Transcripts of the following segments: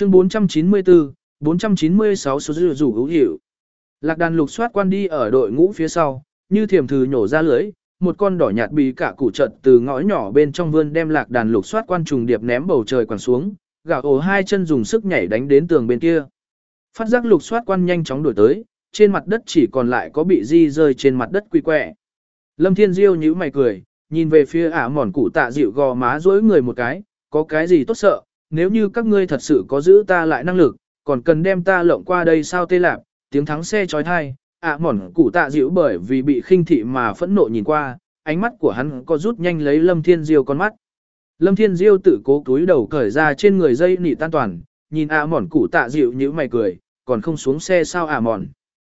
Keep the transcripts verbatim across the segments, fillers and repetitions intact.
Chương bốn trăm chín mươi tư, bốn trăm chín mươi sáu số dư rủ hữu hiệu. Lạc đàn lục soát quan đi ở đội ngũ phía sau, như thiềm thử nhổ ra lưới, một con đỏ nhạt bì cả củ trận từ ngõ nhỏ bên trong vươn đem lạc đàn lục soát quan trùng điệp ném bầu trời quẳng xuống, gạo ổ hai chân dùng sức nhảy đánh đến tường bên kia. Phát giác lục soát quan nhanh chóng đuổi tới, trên mặt đất chỉ còn lại có bị di rơi trên mặt đất quy quẹ. Lâm Thiên Diêu nhíu mày cười, nhìn về phía ả mòn cụ tạ dịu gò má dối người một cái, có cái gì tốt sợ, nếu như các ngươi thật sự có giữ ta lại năng lực, còn cần đem ta lộng qua đây sao tê lạp, tiếng thắng xe trói thai, ả mòn cụ tạ dịu bởi vì bị khinh thị mà phẫn nộ nhìn qua, ánh mắt của hắn có rút nhanh lấy Lâm Thiên Diêu con mắt. Lâm Thiên Diêu tự cố túi đầu cởi ra trên người dây nị tan toàn, nhìn ả mòn cụ tạ dịu nhíu mày cười, còn không xuống xe sao ả mòn.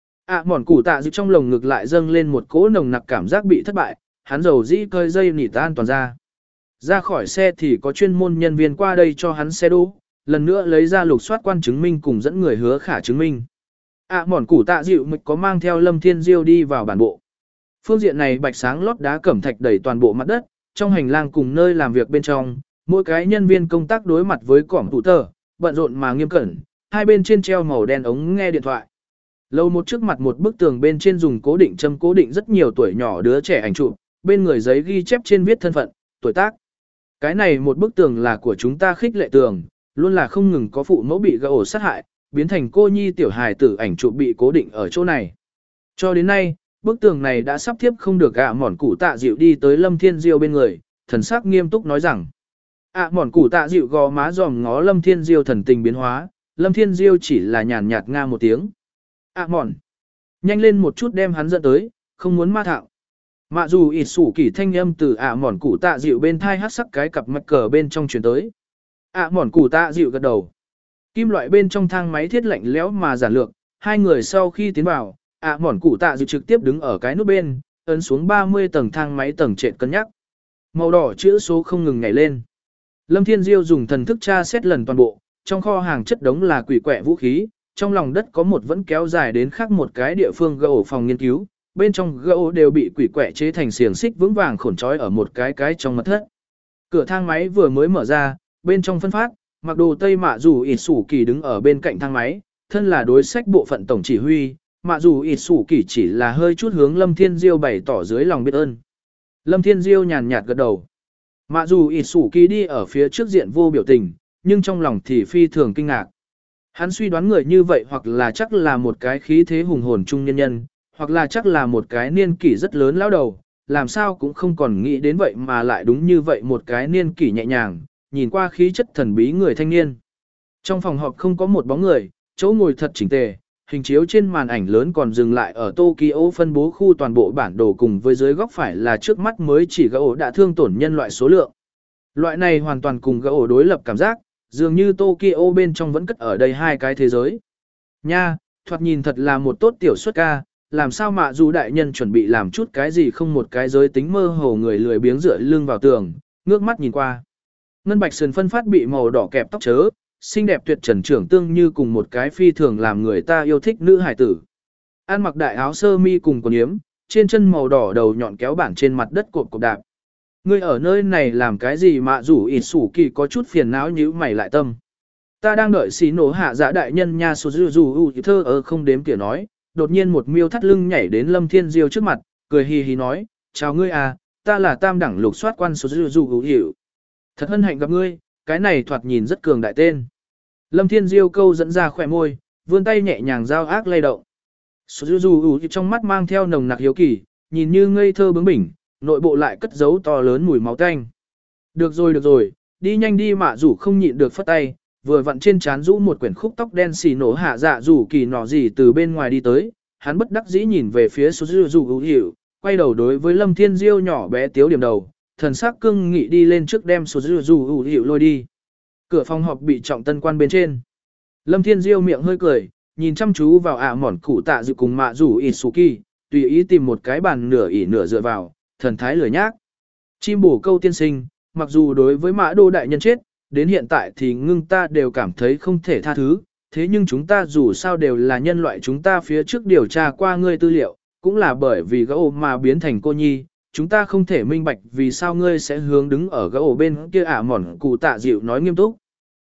ả mòn cụ tạ dịu trong lồng ngực lại dâng lên một cỗ nồng nặc cảm giác bị thất bại, hắn dầu dĩ cởi dây nị tan toàn ra. Ra khỏi xe thì có chuyên môn nhân viên qua đây cho hắn xe đỗ, lần nữa lấy ra lục soát quan chứng minh cùng dẫn người hứa khả chứng minh. ả mòn cụ tạ dịu mịch có mang theo Lâm Thiên Diêu đi vào bản bộ. Phương diện này bạch sáng lót đá cẩm thạch đầy toàn bộ mặt đất, trong hành lang cùng nơi làm việc bên trong, mỗi cái nhân viên công tác đối mặt với cỏm tủ tờ, bận rộn mà nghiêm cẩn, hai bên trên treo màu đen ống nghe điện thoại. Lâu một trước mặt một bức tường bên trên dùng cố định châm cố định rất nhiều tuổi nhỏ đứa trẻ ảnh chụp, bên người giấy ghi chép trên viết thân phận, tuổi tác. Cái này một bức tường là của chúng ta khích lệ tường, luôn là không ngừng có phụ mẫu bị gã ổ sát hại, biến thành cô nhi tiểu hài tử ảnh chụp bị cố định ở chỗ này. Cho đến nay, bức tường này đã sắp tiếp không được ạ mòn củ tạ dịu đi tới Lâm Thiên Diêu bên người, thần sắc nghiêm túc nói rằng. ạ mòn củ tạ dịu gò má giòm ngó Lâm Thiên Diêu thần tình biến hóa, Lâm Thiên Diêu chỉ là nhàn nhạt nga một tiếng. ạ mòn, nhanh lên một chút đem hắn dẫn tới, không muốn ma thạo. Mạ dù ịt sủ kỳ thanh âm từ ạ mòn củ tạ dịu bên thai hát sắc cái cặp mạch cờ bên trong chuyển tới. ạ mòn củ tạ dịu gật đầu. Kim loại bên trong thang máy thiết lạnh lẽo mà giản lược, hai người sau khi tiến vào, ạ mòn củ tạ dịu trực tiếp đứng ở cái nút bên, ấn xuống ba mươi tầng thang máy tầng trệt cân nhắc. Màu đỏ chữ số không ngừng nhảy lên. Lâm Thiên Diêu dùng thần thức tra xét lần toàn bộ, trong kho hàng chất đống là quỷ quẹ vũ khí, trong lòng đất có một vẫn kéo dài đến khác một cái địa phương gỗ phòng nghiên cứu, bên trong gỗ đều bị quỷ quẹ chế thành xiềng xích vững vàng khổn trói ở một cái cái trong mật thất. Cửa thang máy vừa mới mở ra, bên trong phân phát, mặc đồ tây mạ dù ịt sủ kỳ đứng ở bên cạnh thang máy, thân là đối sách bộ phận tổng chỉ huy, mạ dù ịt sủ kỳ chỉ là hơi chút hướng Lâm Thiên Diêu bày tỏ dưới lòng biết ơn. Lâm Thiên Diêu nhàn nhạt gật đầu. Mạ dù ịt sủ kỳ đi ở phía trước diện vô biểu tình, nhưng trong lòng thì phi thường kinh ngạc. Hắn suy đoán người như vậy hoặc là chắc là một cái khí thế hùng hồn trung nhân nhân, hoặc là chắc là một cái niên kỷ rất lớn lão đầu, làm sao cũng không còn nghĩ đến vậy mà lại đúng như vậy một cái niên kỷ nhẹ nhàng, nhìn qua khí chất thần bí người thanh niên. Trong phòng họp không có một bóng người, chỗ ngồi thật chỉnh tề, hình chiếu trên màn ảnh lớn còn dừng lại ở Tokyo phân bố khu toàn bộ bản đồ cùng với dưới góc phải là trước mắt mới chỉ gã ổ đã thương tổn nhân loại số lượng. Loại này hoàn toàn cùng gã ổ đối lập cảm giác, dường như Tokyo bên trong vẫn cất ở đây hai cái thế giới. Nha, thoạt nhìn thật là một tốt tiểu xuất ca, làm sao mà dù đại nhân chuẩn bị làm chút cái gì không một cái giới tính mơ hồ người lười biếng dựa lưng vào tường, ngước mắt nhìn qua. Ngân bạch sườn phân phát bị màu đỏ kẹp tóc chớ, xinh đẹp tuyệt trần trưởng tương như cùng một cái phi thường làm người ta yêu thích nữ hải tử. Ăn mặc đại áo sơ mi cùng quần yếm, trên chân màu đỏ đầu nhọn kéo bản trên mặt đất cộp cộp đạp. Ngươi ở nơi này làm cái gì mà rủ ịt sủ kỳ có chút phiền não nhíu mày lại tâm. Ta đang đợi xí nổ hạ dạ đại nhân nha số dù dù thơ ở không đếm tỉa nói, đột nhiên một miêu thắt lưng nhảy đến Lâm Thiên Diêu trước mặt, cười hì hì nói, chào ngươi à, ta là tam đẳng lục soát quan số dù dù hiểu. Thật hân hạnh gặp ngươi, cái này thoạt nhìn rất cường đại tên. Lâm Thiên Diêu câu dẫn ra khỏe môi, vươn tay nhẹ nhàng giao ác lay động. Số dù dù trong mắt mang theo nồng nặc hiếu kỳ, nhìn như ngây thơ bướng bỉnh, nội bộ lại cất giấu to lớn mùi máu tanh. Được rồi được rồi, đi nhanh đi mạ rủ không nhịn được phất tay, vừa vặn trên trán rũ một quyển khúc tóc đen xì nổ hạ dạ rủ kỳ nọ gì từ bên ngoài đi tới, hắn bất đắc dĩ nhìn về phía số dù dù hiểu, quay đầu đối với Lâm Thiên Diêu nhỏ bé tiếu điểm đầu, thần sắc cương nghị đi lên trước đem số dù dù hiểu lôi đi. Cửa phòng họp bị trọng tân quan bên trên. Lâm Thiên Diêu miệng hơi cười, nhìn chăm chú vào ạ mỏn cụ tạ dự cùng mạ rủ Itsuki, tùy ý tìm một cái bàn nửa ỉ nửa dựa vào, thần thái lười nhác. Chim bổ câu tiên sinh, mặc dù đối với mã đô đại nhân chết, đến hiện tại thì ngưng ta đều cảm thấy không thể tha thứ, thế nhưng chúng ta dù sao đều là nhân loại, chúng ta phía trước điều tra qua ngươi tư liệu, cũng là bởi vì gã ổ mà biến thành cô nhi, chúng ta không thể minh bạch vì sao ngươi sẽ hướng đứng ở gã ổ bên kia ả mỏn cụ tạ dịu nói nghiêm túc.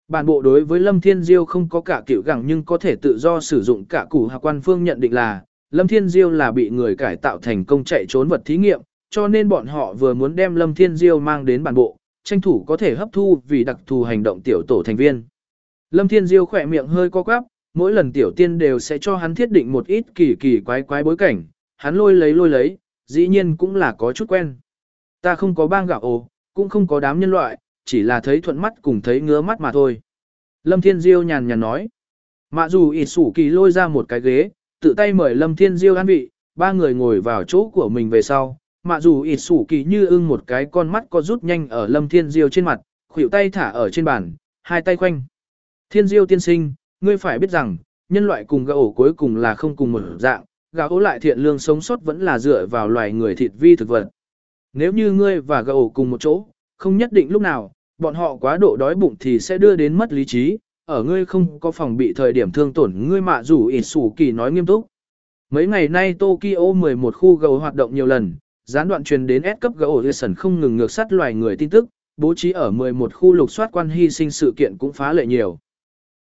Bản bộ đối với Lâm Thiên Diêu không có cả kiểu gẳng nhưng có thể tự do sử dụng cả củ hạ quan phương nhận định là Lâm Thiên Diêu là bị người cải tạo thành công chạy trốn vật thí nghiệm, cho nên bọn họ vừa muốn đem Lâm Thiên Diêu mang đến bản bộ, tranh thủ có thể hấp thu vì đặc thù hành động tiểu tổ thành viên. Lâm Thiên Diêu khỏe miệng hơi co quắp, mỗi lần tiểu tiên đều sẽ cho hắn thiết định một ít kỳ kỳ quái quái bối cảnh, hắn lôi lấy lôi lấy, dĩ nhiên cũng là có chút quen. Ta không có bang gạo ồ, cũng không có đám nhân loại, chỉ là thấy thuận mắt cùng thấy ngứa mắt mà thôi. Lâm Thiên Diêu nhàn nhàn nói. Mạ dù ịt sủ kỳ lôi ra một cái ghế, tự tay mời Lâm Thiên Diêu ăn vị, ba người ngồi vào chỗ của mình về sau. Mạ dù ịt sủ kỳ như ưng một cái con mắt có rút nhanh ở Lâm Thiên Diêu trên mặt, khuỷu tay thả ở trên bàn, hai tay khoanh. Thiên Diêu tiên sinh, ngươi phải biết rằng, nhân loại cùng gà ổ cuối cùng là không cùng một dạng, gà ổ lại thiện lương sống sót vẫn là dựa vào loài người thịt vi thực vật. Nếu như ngươi và gà ổ cùng một chỗ, không nhất định lúc nào, bọn họ quá độ đói bụng thì sẽ đưa đến mất lý trí, ở ngươi không có phòng bị thời điểm thương tổn ngươi mạ rủ ịt sủ kỳ nói nghiêm túc. Mấy ngày nay Tokyo mười một khu gà ổ hoạt động nhiều lần, gián đoạn truyền đến S cấp gà ổ Jason không ngừng ngược sát loài người tin tức, bố trí ở mười một khu lục soát quan hy sinh sự kiện cũng phá lệ nhiều.